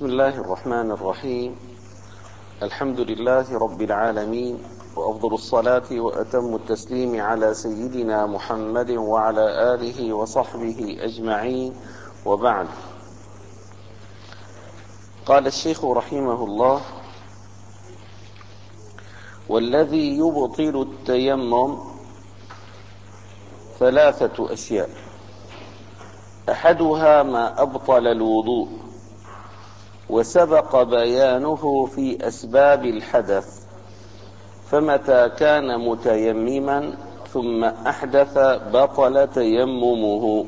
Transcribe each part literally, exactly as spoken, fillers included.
بسم الله الرحمن الرحيم. الحمد لله رب العالمين، وأفضل الصلاة وأتم التسليم على سيدنا محمد وعلى آله وصحبه أجمعين، وبعد. قال الشيخ رحمه الله: والذي يبطل التيمم ثلاثة أشياء، أحدها ما أبطل الوضوء، وسبق بيانه في أسباب الحدث، فمتى كان متيمما ثم أحدث بطل تيممه.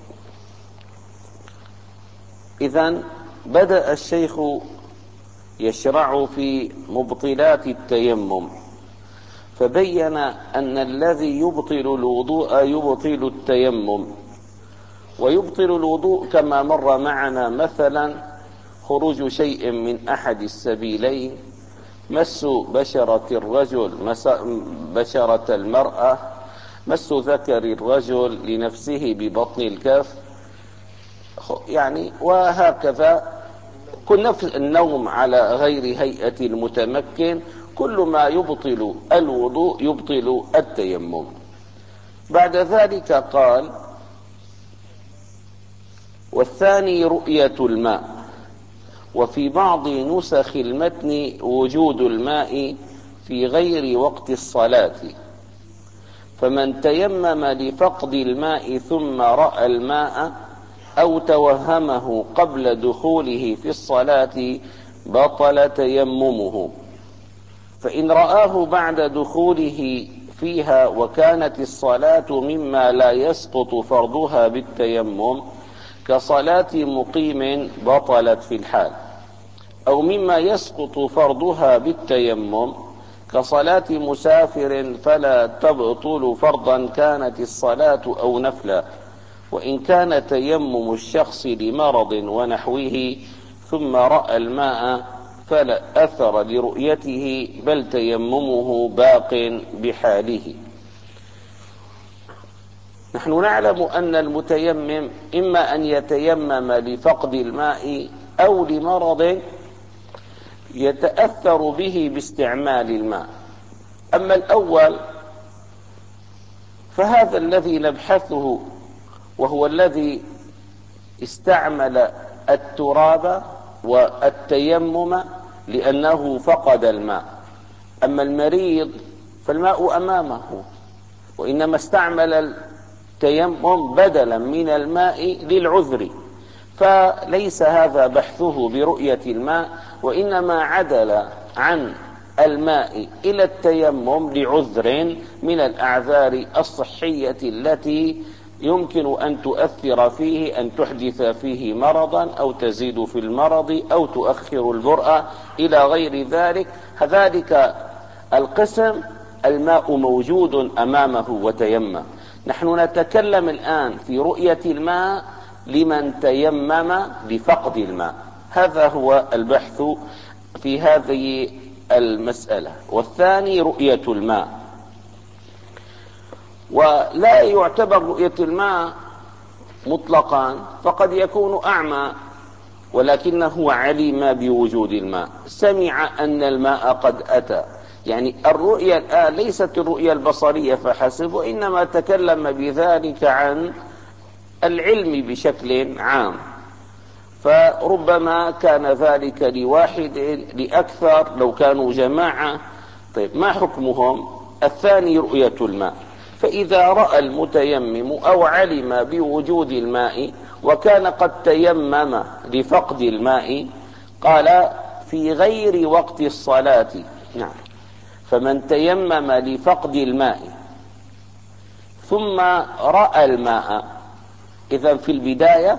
إذن بدأ الشيخ يشرع في مبطلات التيمم، فبين أن الذي يبطل الوضوء يبطل التيمم. ويبطل الوضوء كما مر معنا مثلا خروج شيء من أحد السبيلين، مس بشرة الرجل بشرة المرأة، مس ذكر الرجل لنفسه ببطن الكف، يعني وهكذا. كل نفس النوم على غير هيئة المتمكن، كل ما يبطل الوضوء يبطل التيمم. بعد ذلك قال: والثاني رؤية الماء. وفي بعض نسخ المتن وجود الماء في غير وقت الصلاة، فمن تيمم لفقد الماء ثم رأى الماء أو توهمه قبل دخوله في الصلاة بطل تيممه. فإن رآه بعد دخوله فيها وكانت الصلاة مما لا يسقط فرضها بالتيمم كصلاة مقيم بطلت في الحال، أو مما يسقط فرضها بالتيمم كصلاة مسافر فلا تبطل فرضا كانت الصلاة أو نفلا، وإن كان تيمم الشخص لمرض ونحوه ثم رأى الماء فلا أثر لرؤيته، بل تيممه باق بحاله. نحن نعلم أن المتيمم إما أن يتيمم لفقد الماء أو لمرض يتأثر به باستعمال الماء. أما الأول فهذا الذي نبحثه، وهو الذي استعمل التراب والتيمم لأنه فقد الماء. أما المريض فالماء أمامه، وإنما استعمل التيمم بدلا من الماء للعذر، فليس هذا بحثه برؤية الماء، وإنما عدل عن الماء إلى التيمم لعذر من الأعذار الصحية التي يمكن أن تؤثر فيه، أن تحدث فيه مرضا أو تزيد في المرض أو تؤخر البرء إلى غير ذلك. ذلك القسم الماء موجود أمامه وتيمم. نحن نتكلم الآن في رؤية الماء لمن تيمم لفقد الماء. هذا هو البحث في هذه المسألة. والثاني رؤية الماء. ولا يعتبر رؤية الماء مطلقا، فقد يكون أعمى ولكنه علم بوجود الماء، سمع أن الماء قد أتى. يعني الرؤية الآن ليست الرؤية البصرية فحسب، وإنما تكلم بذلك عن العلم بشكل عام، فربما كان ذلك لواحد لأكثر لو كانوا جماعة. طيب، ما حكمهم؟ الثاني رؤية الماء. فإذا رأى المتيمم أو علم بوجود الماء وكان قد تيمم لفقد الماء، قال في غير وقت الصلاة. نعم، فمن تيمم لفقد الماء ثم رأى الماء، إذن في البداية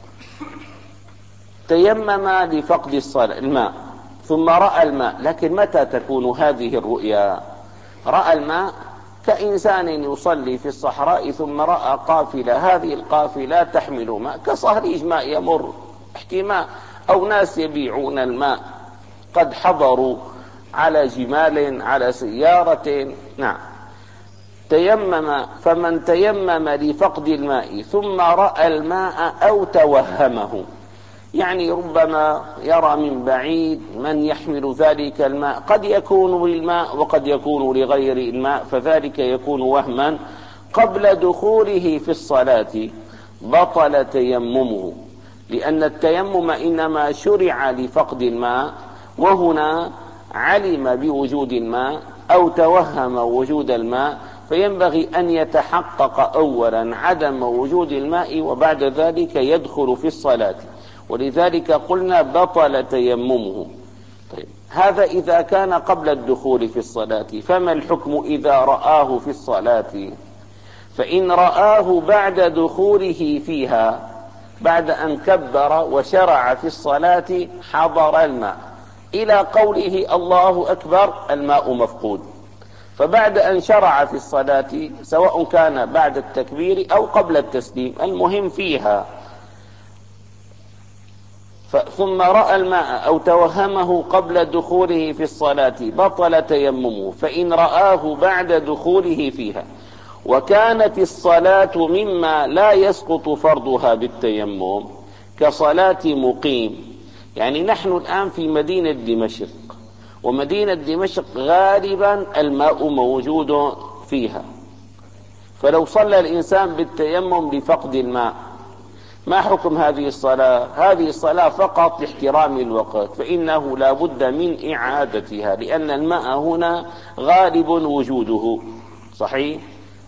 تيمم لفقد الصلاة الماء ثم رأى الماء، لكن متى تكون هذه الرؤيا؟ رأى الماء كإنسان يصلي في الصحراء ثم رأى قافلة، هذه القافلة تحمل ماء كصهريج ماء يمر احتماء، أو ناس يبيعون الماء قد حضروا على جمال على سيارة. نعم، تيمم. فمن تيمم لفقد الماء ثم رأى الماء أو توهمه، يعني ربما يرى من بعيد من يحمل ذلك الماء، قد يكون للماء وقد يكون لغير الماء، فذلك يكون وهما. قبل دخوله في الصلاة بطل تيممه، لأن التيمم إنما شرع لفقد الماء، وهنا علم بوجود الماء أو توهم وجود الماء، فينبغي أن يتحقق أولا عدم وجود الماء وبعد ذلك يدخل في الصلاة، ولذلك قلنا بطل تيممه. طيب، هذا إذا كان قبل الدخول في الصلاة، فما الحكم إذا رآه في الصلاة؟ فإن رآه بعد دخوله فيها، بعد أن كبر وشرع في الصلاة حضر الماء إلى قوله الله أكبر، الماء مفقود، فبعد أن شرع في الصلاة سواء كان بعد التكبير أو قبل التسليم، المهم فيها، ثم رأى الماء أو توهمه قبل دخوله في الصلاة بطل تيممه. فإن رآه بعد دخوله فيها وكانت الصلاة مما لا يسقط فرضها بالتيمم كصلاة مقيم، يعني نحن الآن في مدينة دمشق، ومدينة دمشق غالبا الماء موجود فيها، فلو صلى الإنسان بالتيمم لفقد الماء، ما حكم هذه الصلاة؟ هذه الصلاة فقط لاحترام الوقت، فإنه لا بد من إعادتها، لأن الماء هنا غالب وجوده صحيح.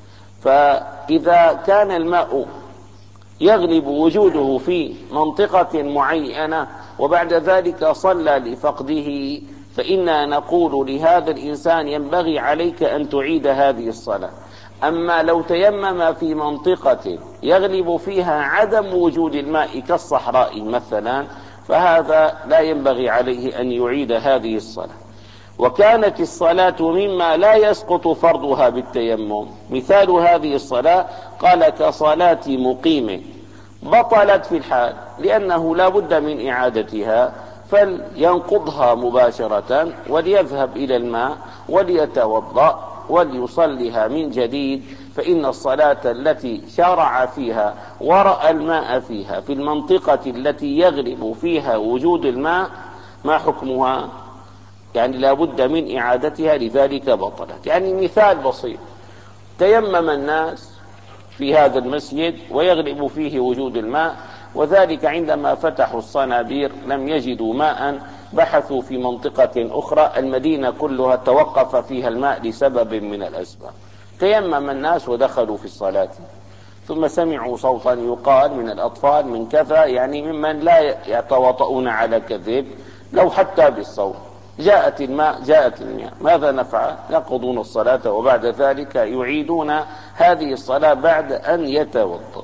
فإذا كان الماء يغلب وجوده في منطقة معينة وبعد ذلك صلى لفقده، فإنا نقول لهذا الإنسان ينبغي عليك أن تعيد هذه الصلاة. أما لو تيمم في منطقة يغلب فيها عدم وجود الماء كالصحراء مثلا، فهذا لا ينبغي عليه أن يعيد هذه الصلاة. وكانت الصلاة مما لا يسقط فرضها بالتيمم، مثال هذه الصلاة قال كصلاة مقيم، بطلت في الحال لأنه لا بد من إعادتها، فلينقضها مباشرة وليذهب إلى الماء وليتوضأ وليصليها من جديد، فإن الصلاة التي شرع فيها ورأى الماء فيها في المنطقة التي يغلب فيها وجود الماء ما حكمها؟ يعني لا بد من إعادتها، لذلك بطلت. يعني مثال بسيط، تيمم الناس في هذا المسجد ويغلب فيه وجود الماء، وذلك عندما فتحوا الصنابير لم يجدوا ماء، بحثوا في منطقة أخرى، المدينة كلها توقف فيها الماء لسبب من الأسباب، تيمم الناس ودخلوا في الصلاة، ثم سمعوا صوتا يقال من الأطفال من كذا، يعني ممن لا يتواطؤون على كذب، لو حتى بالصوت، جاءت الماء جاءت المياه، ماذا نفعل؟ يقضون الصلاة وبعد ذلك يعيدون هذه الصلاة بعد أن يتوضأ.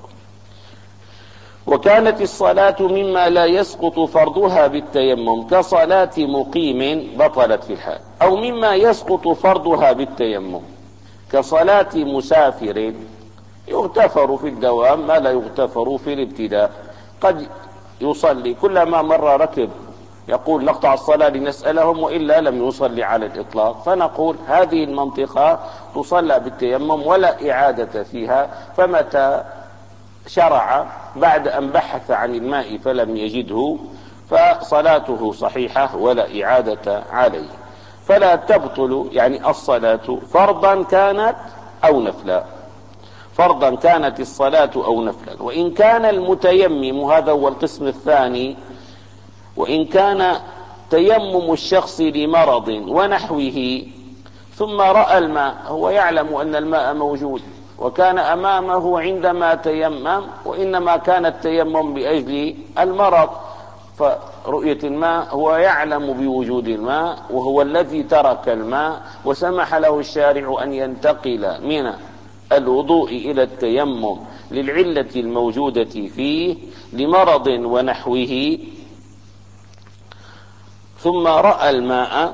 وكانت الصلاة مما لا يسقط فرضها بالتيمم كصلاة مقيم، بطلت في الحال. أو مما يسقط فرضها بالتيمم كصلاة مسافر، يغتفر في الدوام ما لا يغتفر في الابتداء، قد يصلي كلما مر ركب يقول نقطع الصلاة لنسألهم، وإلا لم يصلي على الإطلاق، فنقول هذه المنطقة تصلى بالتيمم ولا إعادة فيها، فمتى شرع بعد أن بحث عن الماء فلم يجده فصلاته صحيحة ولا إعادة عليه. فلا تبطل يعني الصلاة فرضا كانت أو نفلا، فرضا كانت الصلاة أو نفلا. وإن كان المتيمم، هذا هو القسم الثاني، وإن كان تيمم الشخص لمرض ونحوه ثم رأى الماء، هو يعلم أن الماء موجود وكان أمامه عندما تيمم، وإنما كان التيمم بأجل المرض، فرؤية الماء هو يعلم بوجود الماء وهو الذي ترك الماء، وسمح له الشارع أن ينتقل من الوضوء إلى التيمم للعلة الموجودة فيه لمرض ونحوه، ثم رأى الماء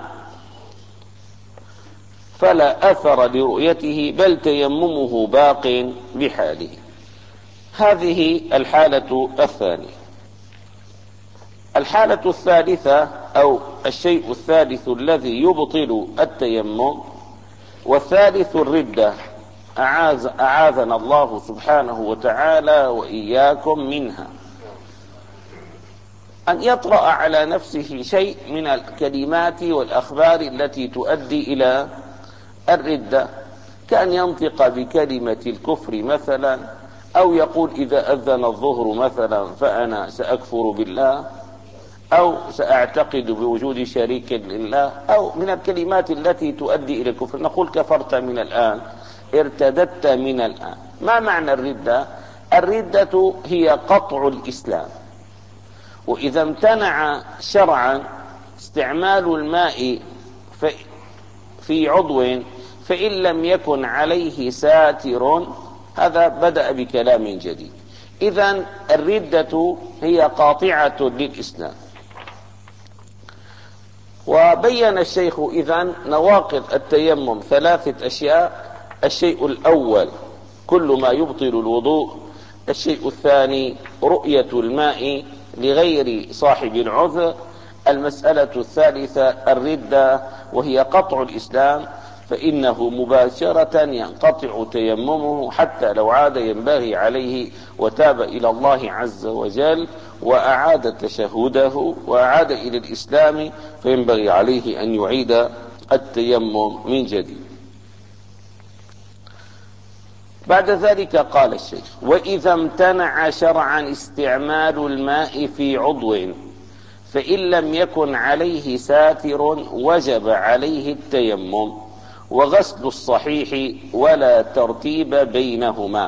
فلا أثر لرؤيته بل تيممه باق بحاله. هذه الحالة الثانية. الحالة الثالثة أو الشيء الثالث الذي يبطل التيمم، والثالث الردة، أعاذ أعاذنا الله سبحانه وتعالى وإياكم منها. أن يطرأ على نفسه شيء من الكلمات والأخبار التي تؤدي إلى الردة، كأن ينطق بكلمة الكفر مثلا، أو يقول إذا أذن الظهر مثلا فأنا سأكفر بالله، أو سأعتقد بوجود شريك لله، أو من الكلمات التي تؤدي إلى الكفر. نقول كفرت من الآن، ارتدت من الآن. ما معنى الردة؟ الردة هي قطع الإسلام. وإذا امتنع شرعا استعمال الماء في عضو فإن لم يكن عليه ساتر، هذا بدأ بكلام جديد. إذن الردة هي قاطعة للإسلام. وبين الشيخ إذن نواقض التيمم ثلاثة أشياء: الشيء الأول كل ما يبطل الوضوء، الشيء الثاني رؤية الماء لغير صاحب العذر، المسألة الثالثة الردة وهي قطع الإسلام، فإنه مباشرة ينقطع تيممه حتى لو عاد ينبغي عليه وتاب إلى الله عز وجل وأعاد تشهده وأعاد إلى الإسلام، فينبغي عليه أن يعيد التيمم من جديد. بعد ذلك قال الشيخ: وإذا امتنع شرعا استعمال الماء في عضو فإن لم يكن عليه ساتر وجب عليه التيمم وغسل الصحيح ولا ترتيب بينهما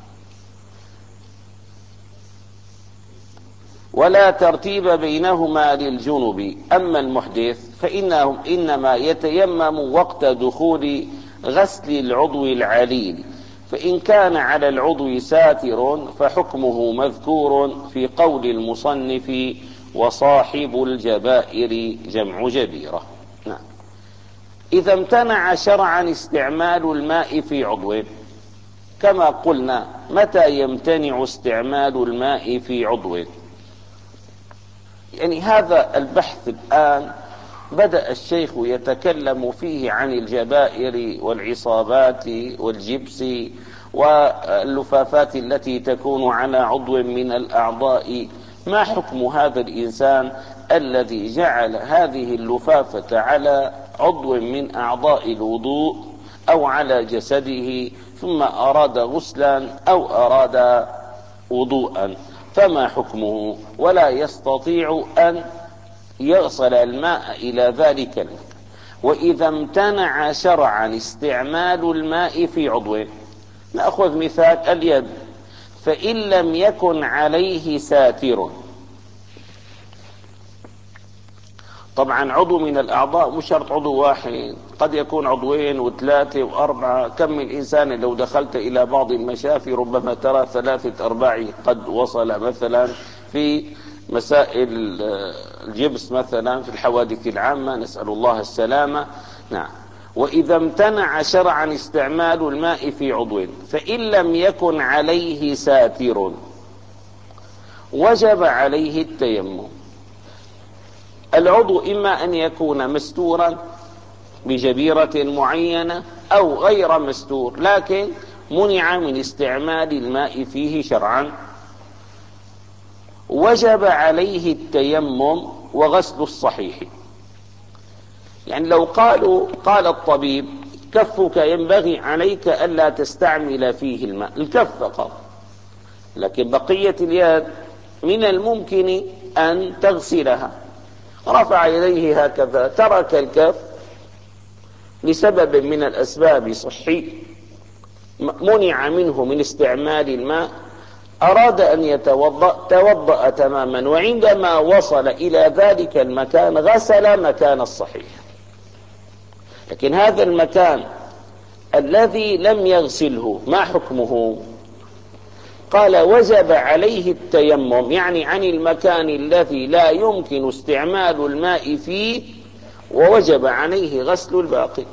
ولا ترتيب بينهما للجنب. أما المحدث فإنه إنما يتيمم وقت دخول غسل العضو العليل، فإن كان على العضو ساتر فحكمه مذكور في قول المصنف: وصاحب الجبائر جمع جبيرة. نعم. إذا امتنع شرعا استعمال الماء في عضو، كما قلنا متى يمتنع استعمال الماء في عضو؟ يعني هذا البحث الآن بدأ الشيخ يتكلم فيه عن الجبائر والعصابات والجبس واللفافات التي تكون على عضو من الأعضاء. ما حكم هذا الإنسان الذي جعل هذه اللفافة على عضو من أعضاء الوضوء أو على جسده ثم أراد غسلا أو أراد وضوءا؟ فما حكمه؟ ولا يستطيع أن يغسل الماء إلى ذلك المكان. وإذا امتنع شرعا استعمال الماء في عضو، نأخذ مثال اليد، فإن لم يكن عليه ساتر. طبعا عضو من الأعضاء مش شرط عضو واحد، قد يكون عضوين وثلاثة وأربعة. كم من إنسان لو دخلت إلى بعض المشافي ربما ترى ثلاثة أرباع قد وصل مثلا في مسائل الجبس، مثلا في الحوادث العامة، نسأل الله السلامة. نعم. وإذا امتنع شرعا استعمال الماء في عضو فإن لم يكن عليه ساتر وجب عليه التيمم. العضو إما أن يكون مستورا بجبيرة معينة أو غير مستور، لكن منع من استعمال الماء فيه شرعا، وجب عليه التيمم وغسل الصحيح. يعني لو قالوا قال الطبيب: كفك ينبغي عليك ألا تستعمل فيه الماء، الكف فقط، لكن بقية اليد من الممكن أن تغسلها، رفع يديه هكذا، ترك الكف لسبب من الأسباب صحي منع منه من استعمال الماء، أراد أن يتوضأ، توضأ تماما، وعندما وصل إلى ذلك المكان غسل مكان الصحيح. لكن هذا المكان الذي لم يغسله ما حكمه؟ قال: وجب عليه التيمم، يعني عن المكان الذي لا يمكن استعمال الماء فيه، ووجب عليه غسل الباقي.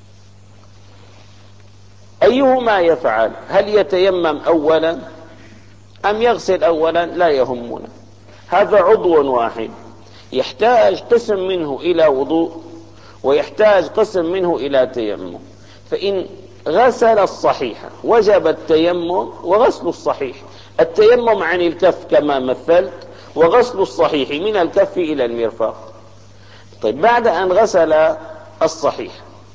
أيهما يفعل؟ هل يتيمم أولا أم يغسل أولا؟ لا يهمنا، هذا عضو واحد يحتاج قسم منه إلى وضوء ويحتاج قسم منه إلى تيمم. فإن غسل الصحيح وجب التيمم وغسل الصحيح. التيمم عن الكف كما مثلت، وغسل الصحيح من الكف إلى المرفق. طيب بعد أن غسل الصحيح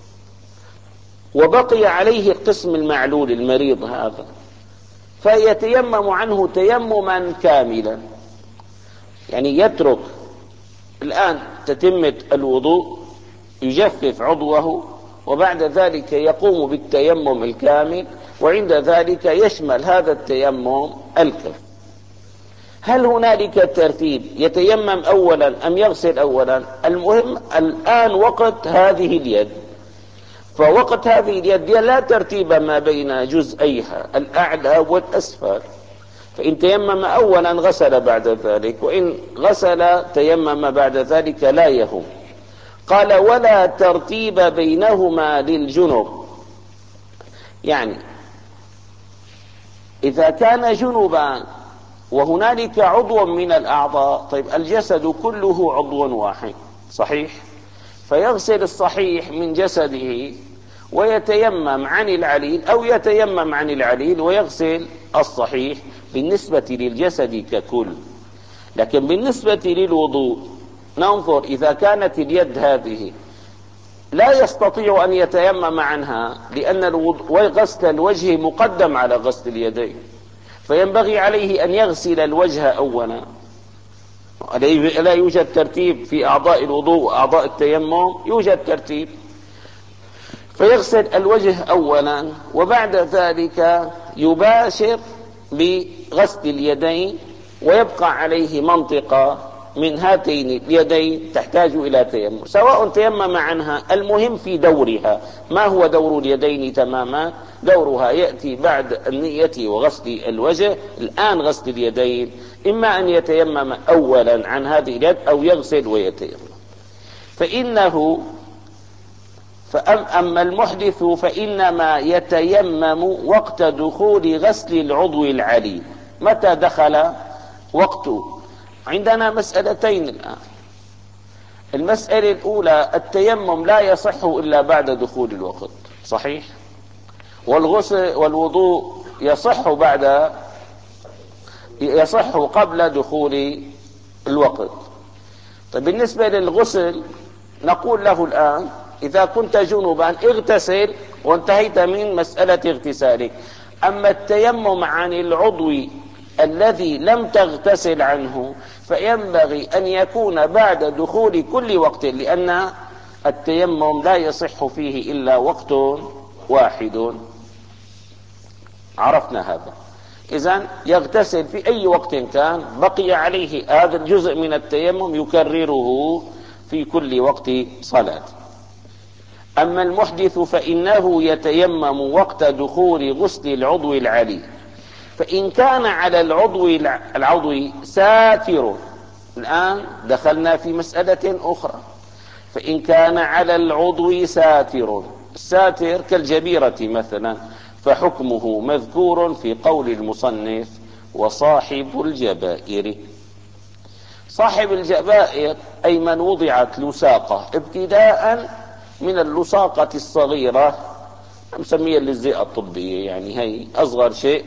وبقي عليه القسم المعلول المريض هذا، فيتيمم عنه تيمما كاملا، يعني يترك الآن تتمة الوضوء، يجفف عضوه، وبعد ذلك يقوم بالتيمم الكامل، وعند ذلك يشمل هذا التيمم الكف. هل هنالك ترتيب يتيمم أولا أم يغسل أولا؟ المهم الآن وقت هذه اليد، فوقت هذه اليد لا ترتيب ما بين جزئيها الأعلى والأسفل، فإن تيمم أولا غسل بعد ذلك، وإن غسل تيمم بعد ذلك لا يهم. قال ولا ترتيب بينهما للجنب، يعني إذا كان جنبا وهنالك عضو من الأعضاء، طيب الجسد كله عضو واحد صحيح، فيغسل الصحيح من جسده ويتيمم عن العليل، أو يتيمم عن العليل ويغسل الصحيح بالنسبة للجسد ككل. لكن بالنسبة للوضوء ننظر، إذا كانت اليد هذه لا يستطيع أن يتيمم عنها، لأن غسل الوجه مقدم على غسل اليدين، فينبغي عليه أن يغسل الوجه أولا. لا يوجد ترتيب في أعضاء الوضوء وأعضاء التيمم، يوجد ترتيب، فيغسل الوجه أولا، وبعد ذلك يباشر بغسل اليدين، ويبقى عليه منطقة من هاتين اليدين تحتاج إلى تيمم، سواء تيمم عنها. المهم في دورها، ما هو دور اليدين تماما؟ دورها يأتي بعد النية وغسل الوجه. الآن غسل اليدين، إما أن يتيمم أولا عن هذه اليد أو يغسل ويتيمم. فإنه فأما المحدث فإنما يتيمم وقت دخول غسل العضو العليل. متى دخل وقته؟ عندنا مسألتين الآن. المسألة الأولى، التيمم لا يصح إلا بعد دخول الوقت صحيح، والغسل والوضوء يصح بعد يصح قبل دخول الوقت. طيب بالنسبة للغسل نقول له الآن إذا كنت جنبا اغتسل وانتهيت من مسألة اغتسالك. أما التيمم عن العضو الذي لم تغتسل عنه فينبغي أن يكون بعد دخول كل وقت، لأن التيمم لا يصح فيه إلا وقت واحد. عرفنا هذا. إذن يغتسل في أي وقت كان، بقي عليه هذا الجزء من التيمم يكرره في كل وقت صلاة. أما المحدث فإنه يتيمم وقت دخول غسل العضو العلي، فإن كان على العضو العضو ساتر. الآن دخلنا في مسألة أخرى. فإن كان على العضو ساتر، الساتر كالجبيرة مثلا، فحكمه مذكور في قول المصنف وصاحب الجبائر. صاحب الجبائر أي من وضعت لساقة، ابتداء من اللساقة الصغيرة نسميها اللزيئة الطبية، يعني هي أصغر شيء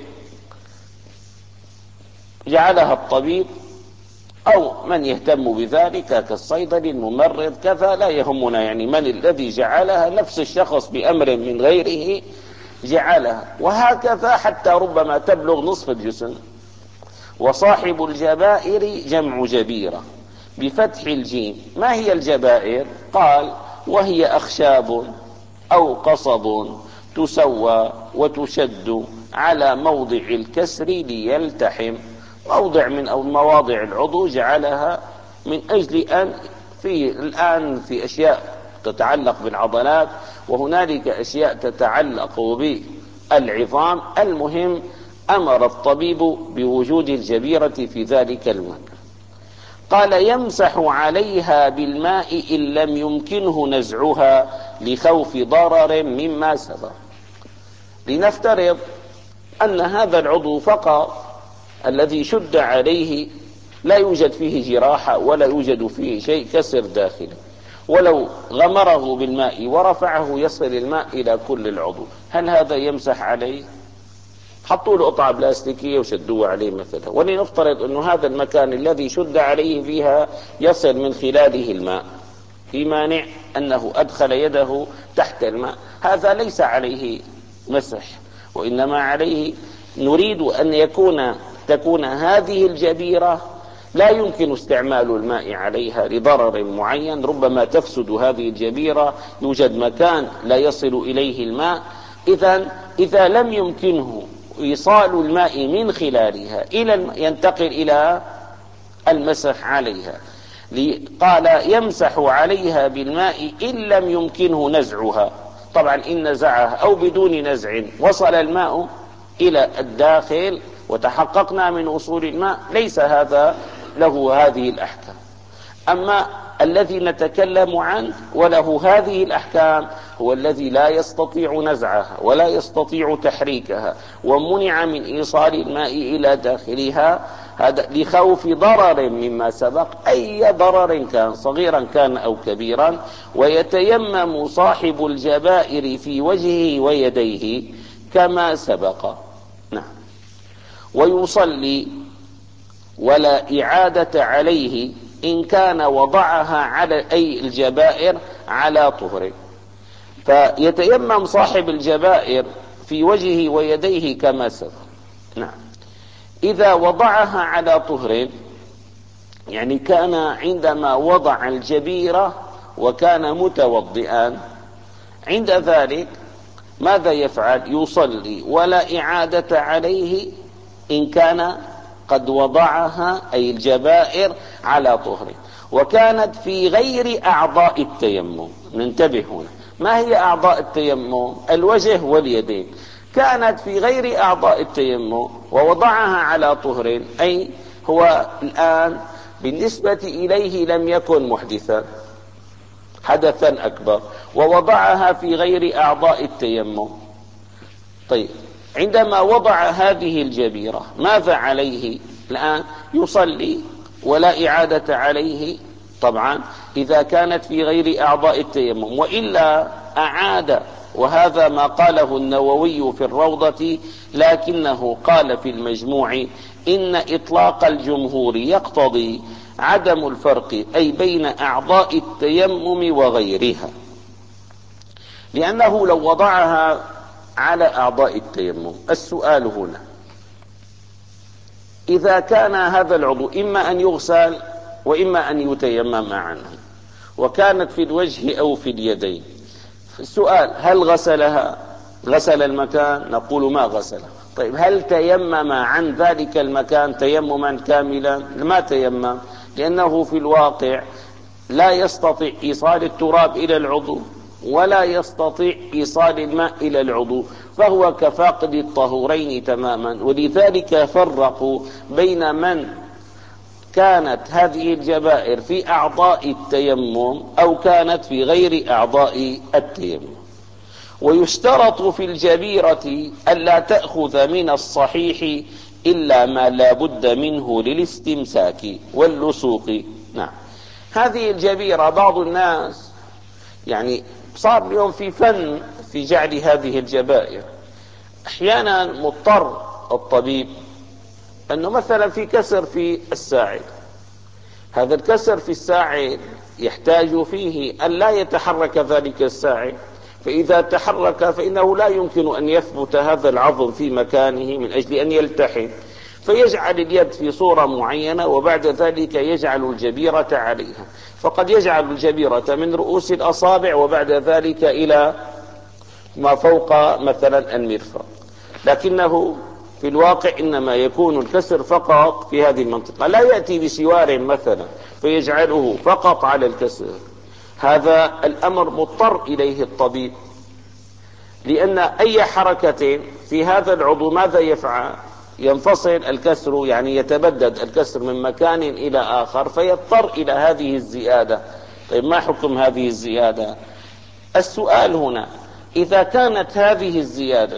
جعلها الطبيب أو من يهتم بذلك كالصيدلي الممرض كذا، لا يهمنا يعني من الذي جعلها، نفس الشخص بأمر من غيره جعلها، وهكذا حتى ربما تبلغ نصف الجسم. وصاحب الجبائر جمع جبيرة بفتح الجيم. ما هي الجبائر؟ قال وهي أخشاب أو قصب تسوى وتشد على موضع الكسر ليلتحم. موضع من أو مواضع العضو جعلها من أجل أن في الآن في أشياء تتعلق بالعضلات، وهنالك أشياء تتعلق بالعظام. المهم أمر الطبيب بوجود الجبيرة في ذلك المكان. قال يمسح عليها بالماء إن لم يمكنه نزعها لخوف ضرر مما سبق. لنفترض أن هذا العضو فقط الذي شد عليه لا يوجد فيه جراحة ولا يوجد فيه شيء كسر داخلي، ولو غمره بالماء ورفعه يصل الماء إلى كل العضو، هل هذا يمسح عليه؟ حطوا له قطعة بلاستيكية وشدوها عليه مثلا، ولنفترض أنه هذا المكان الذي شد عليه فيها يصل من خلاله الماء، في مانع أنه أدخل يده تحت الماء، هذا ليس عليه مسح، وإنما عليه نريد أن يكون تكون هذه الجبيرة لا يمكن استعمال الماء عليها لضرر معين، ربما تفسد هذه الجبيرة، يوجد مكان لا يصل إليه الماء، إذن إذا لم يمكنه إيصال الماء من خلالها إلى ينتقل إلى المسح عليها، قال يمسح عليها بالماء إن لم يمكنه نزعها. طبعا إن نزعها أو بدون نزع وصل الماء إلى الداخل وتحققنا من وصول الماء، ليس هذا له هذه الأحكام. أما الذي نتكلم عنه وله هذه الأحكام هو الذي لا يستطيع نزعها ولا يستطيع تحريكها، ومنع من إيصال الماء إلى داخلها، هذا لخوف ضرر مما سبق، أي ضرر كان صغيرا كان أو كبيرا. ويتيمم صاحب الجبائر في وجهه ويديه كما سبق. نعم. ويصلي ولا إعادة عليه إن كان وضعها على أي الجبائر على طهر. فيتيمم صاحب الجبائر في وجهه ويديه كما سبق. نعم. إذا وضعها على طهر، يعني كان عندما وضع الجبيرة وكان متوضئا، عند ذلك ماذا يفعل؟ يصلي ولا إعادة عليه إن كان قد وضعها أي الجبائر على طهر، وكانت في غير أعضاء التيمم. ننتبه هنا، ما هي أعضاء التيمم؟ الوجه واليدين. كانت في غير أعضاء التيمم ووضعها على طهر، أي هو الآن بالنسبة إليه لم يكن محدثا حدثا أكبر، ووضعها في غير أعضاء التيمم. طيب، عندما وضع هذه الجبيرة ماذا عليه الآن؟ يصلي ولا إعادة عليه طبعا إذا كانت في غير أعضاء التيمم، وإلا أعاد، وهذا ما قاله النووي في الروضة، لكنه قال في المجموع إن إطلاق الجمهور يقتضي عدم الفرق أي بين أعضاء التيمم وغيرها، لأنه لو وضعها على أعضاء التيمم، السؤال هنا إذا كان هذا العضو إما أن يغسل وإما أن يتيمم عنه، وكانت في الوجه أو في اليدين، السؤال هل غسلها؟ غسل المكان؟ نقول ما غسلها. طيب، هل تيمم عن ذلك المكان تيمما كاملا؟ ما تيمم، لأنه في الواقع لا يستطيع إيصال التراب إلى العضو ولا يستطيع إيصال الماء إلى العضو، فهو كفاقد الطهورين تماما. ولذلك فرقوا بين من كانت هذه الجبائر في أعضاء التيمم أو كانت في غير أعضاء التيمم. ويشترط في الجبيرة ألا تأخذ من الصحيح إلا ما لا بد منه للاستمساك واللصوق. نعم. هذه الجبيرة بعض الناس يعني صار اليوم في فن في جعل هذه الجبائر، أحيانا مضطر الطبيب أنه مثلا في كسر في الساعد، هذا الكسر في الساعد يحتاج فيه أن لا يتحرك ذلك الساعد، فإذا تحرك فإنه لا يمكن أن يثبت هذا العظم في مكانه من أجل أن يلتحم، فيجعل اليد في صورة معينة وبعد ذلك يجعل الجبيرة عليها، فقد يجعل الجبيرة من رؤوس الأصابع وبعد ذلك إلى ما فوق مثلا المرفق، لكنه في الواقع إنما يكون الكسر فقط في هذه المنطقة، لا يأتي بسوار مثلا فيجعله فقط على الكسر. هذا الأمر مضطر إليه الطبيب، لأن أي حركة في هذا العضو ماذا يفعل؟ ينفصل الكسر، يعني يتبدد الكسر من مكان إلى آخر، فيضطر إلى هذه الزيادة. طيب، ما حكم هذه الزيادة؟ السؤال هنا إذا كانت هذه الزيادة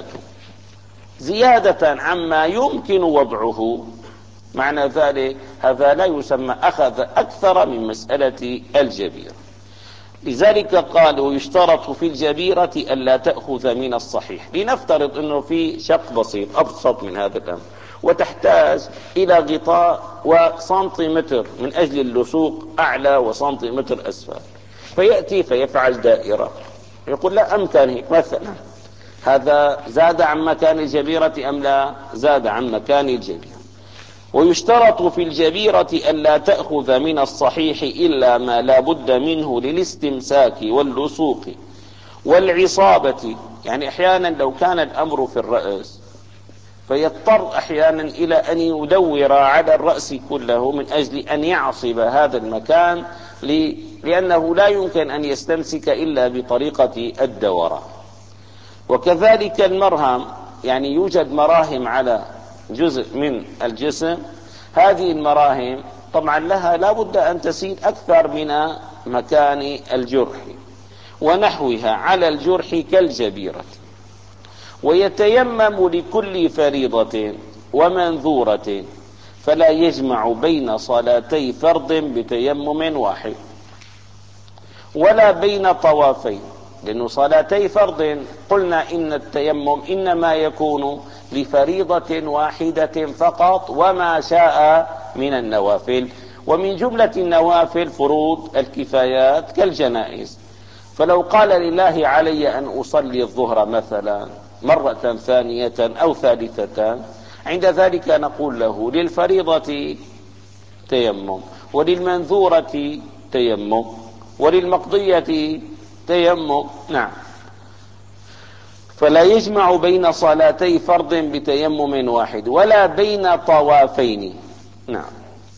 زيادة عما يمكن وضعه، معنى ذلك هذا لا يسمى أخذ أكثر من مسألة الجبير. لذلك قال ويشترط في الجبيرة ألا تأخذ من الصحيح. لنفترض أنه في شق بسيط أبسط من هذا الأمر وتحتاج إلى غطاء وسنتيمتر من أجل اللصوق أعلى وسنتيمتر أسفل، فيأتي فيفعل دائرة، يقول لا أمكن هيك مثلا، هذا زاد عن مكان الجبيرة أم لا؟ زاد عن مكان الجبيرة. ويشترط في الجبيرة ألا تأخذ من الصحيح إلا ما لا بد منه للاستمساك واللصوق والعصابة. يعني أحيانا لو كان الأمر في الرأس فيضطر أحيانا إلى أن يدور على الرأس كله من أجل أن يعصب هذا المكان، لأنه لا يمكن أن يستمسك إلا بطريقة الدورة. وكذلك المرهم، يعني يوجد مراهم على جزء من الجسم، هذه المراهم طبعا لها لا بد أن تسير أكثر من مكان الجرح ونحوها على الجرح كالجبيرة. ويتيمم لكل فريضة ومنذورة، فلا يجمع بين صلاتي فرض بتيمم واحد ولا بين طوافين، لأن صلاتي فرض قلنا إن التيمم إنما يكون لفريضة واحدة فقط وما شاء من النوافل، ومن جملة النوافل فروض الكفايات كالجنائز. فلو قال لله علي أن أصلي الظهر مثلا مرة ثانية أو ثالثة، عند ذلك نقول له للفريضة تيمم، وللمنذورة تيمم، وللمقضية تيمم. نعم. فلا يجمع بين صلاتي فرض بتيمم واحد ولا بين طوافين. نعم.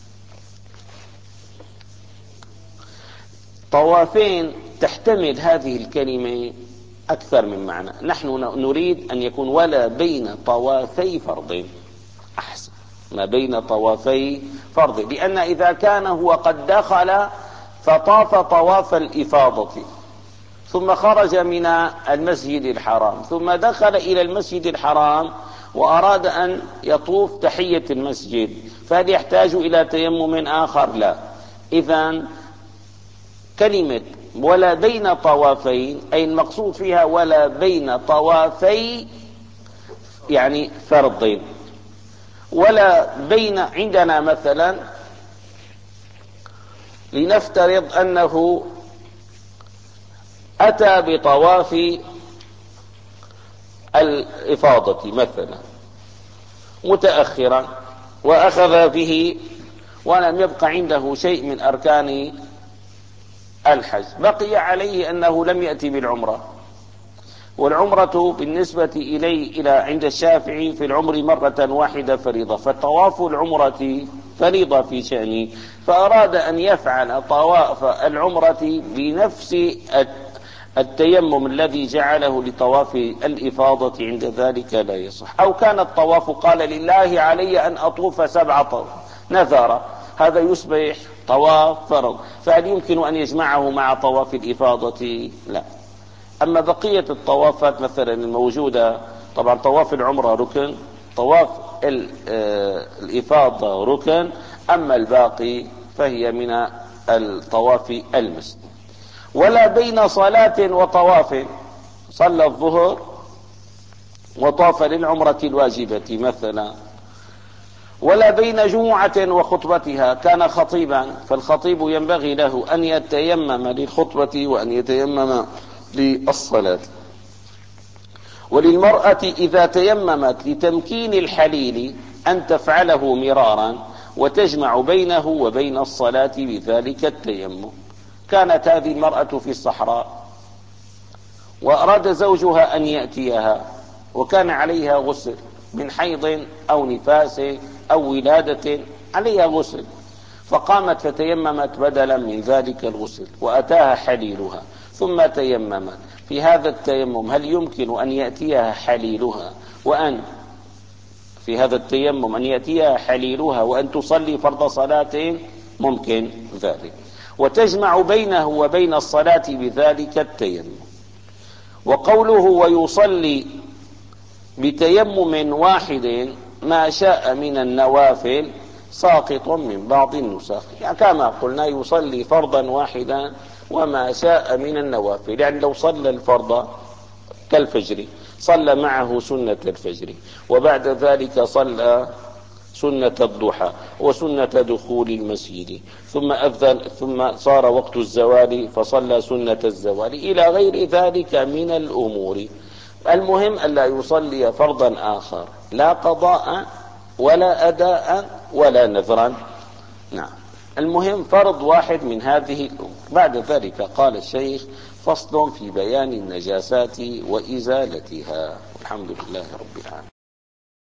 طوافين تحتمل هذه الكلمة أكثر من معنى. نحن نريد أن يكون ولا بين طوافي فرض، أحسن، ما بين طوافي فرض، لأن إذا كان هو قد دخل فطاف طواف الإفاضة ثم خرج من المسجد الحرام ثم دخل إلى المسجد الحرام وأراد أن يطوف تحية المسجد، فهل يحتاج إلى تيمم آخر؟ لا. إذن كلمة ولا بين طوافين أي المقصود فيها ولا بين طوافي يعني فرض، ولا بين. عندنا مثلا لنفترض أنه أتى بطواف الإفاضة مثلا متأخرا وأخذ به ولم يبق عنده شيء من أركان الحج، بقي عليه أنه لم يأتي بالعمرة، والعمرة بالنسبة إليه إلى عند الشافعي في العمر مرة واحدة فريضة، فطواف العمرة فريضة في شأنه، فأراد أن يفعل طواف العمرة بنفس التيمم الذي جعله لطواف الإفاضة، عند ذلك لا يصح. أو كان الطواف قال لله علي أن أطوف سبع طواف نذر، هذا يصبح طواف فرض، فهل يمكن أن يجمعه مع طواف الإفاضة؟ لا. أما بقية الطوافات مثلا الموجودة، طبعا طواف العمرة ركن، طواف الإفاضة ركن، أما الباقي فهي من الطواف المسجد. ولا بين صلاة وطواف، صلى الظهر وطاف للعمرة الواجبة مثلا. ولا بين جمعة وخطبتها، كان خطيبا فالخطيب ينبغي له أن يتيمم للخطبة وأن يتيمم للصلاة. وللمرأة إذا تيممت لتمكين الحليل أن تفعله مرارا وتجمع بينه وبين الصلاة بذلك التيمم. كانت هذه المرأة في الصحراء وأراد زوجها أن يأتيها وكان عليها غسل من حيض أو نفاس أو ولادة، عليها غسل، فقامت فتيممت بدلا من ذلك الغسل وأتاها حليلها ثم تيممت. في هذا التيمم هل يمكن أن يأتيها حليلها وأن في هذا التيمم أن يأتيها حليلها وأن تصلي فرض صلاة؟ ممكن ذلك، وتجمع بينه وبين الصلاة بذلك التيمم. وقوله ويصلي بتيمم واحد ما شاء من النوافل ساقط من بعض النسخ، يعني كما قلنا يصلي فرضا واحدا وما شاء من النوافل. يعني لو صلى الفرض كالفجر صلى معه سنة الفجر، وبعد ذلك صلى سنة الضحى وسنة دخول المسجد، ثم أذن، ثم صار وقت الزوال فصلى سنة الزوال، إلى غير ذلك من الأمور. المهم ألا يصلي فرضا آخر، لا قضاء ولا أداء ولا نذرا. نعم، المهم فرض واحد من هذه الأمور. بعد ذلك قال الشيخ: فصل في بيان النجاسات وإزالتها. الحمد لله رب العالمين.